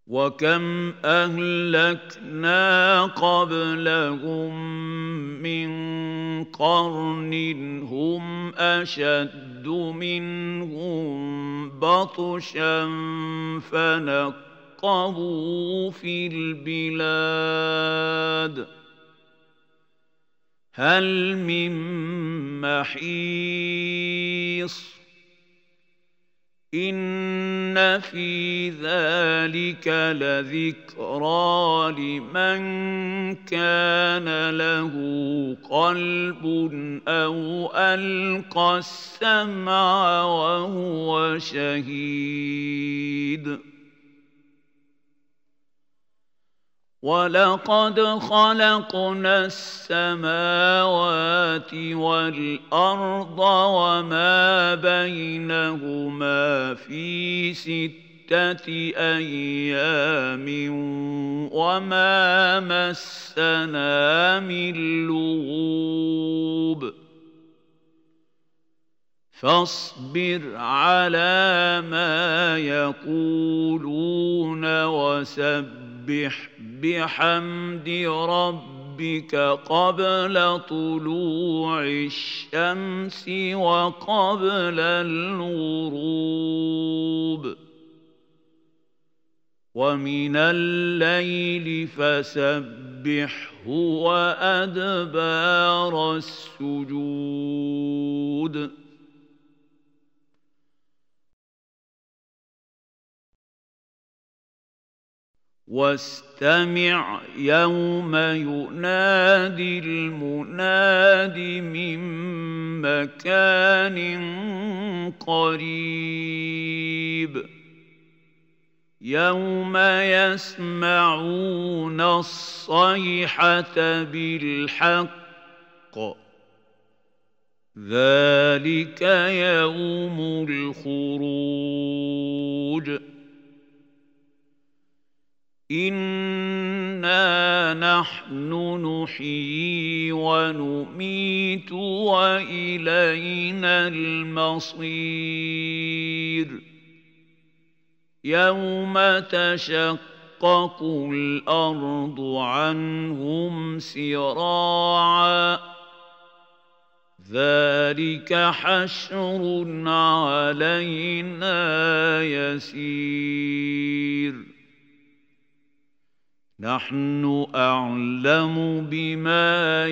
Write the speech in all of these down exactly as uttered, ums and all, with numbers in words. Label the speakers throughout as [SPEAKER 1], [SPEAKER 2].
[SPEAKER 1] وكم أهلكنا قبلهم من قرن هم أشد منهم بطشا فنقبوا في البلاد هل من محيص إن في ذلك لذكرى لمن كان له قلب أو ألقى السمع وهو شهيد ولقد خلقنا السماوات والأرض وما بينهما في ستة أيام وما مسنا من لغوب فاصبر على ما يقولون وسبح بحمد ربك قبل طلوع الشمس وقبل الغروب ومن الليل فسبحه وأدبار السجود واستمع يوم ينادي المناد من مكان قريب يوم يسمعون الصيحة بالحق ذلك يوم الخروج إنا نحن نحيي ونميت وإلينا المصير يوم تشقق الأرض عنهم سراعا ذلك حشر علينا يسير نحن أعلم بما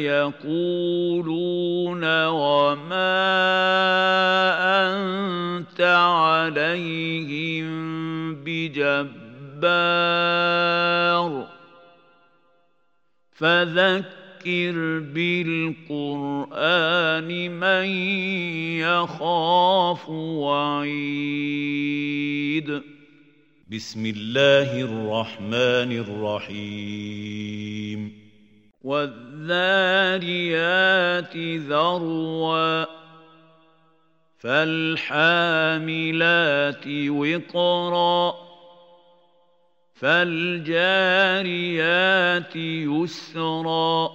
[SPEAKER 1] يقولون وما أنت عليهم بجبار فذكر بالقرآن من يخاف وعيد بسم الله الرحمن الرحيم والذاريات ذروا فالحاملات وقرا فالجاريات يسرا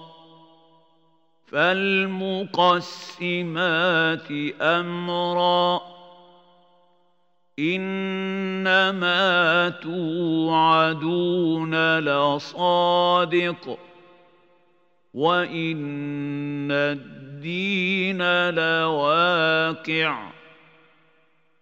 [SPEAKER 1] فالمقسمات أمرا إنما توعدون لصادق وإن الدين لواقع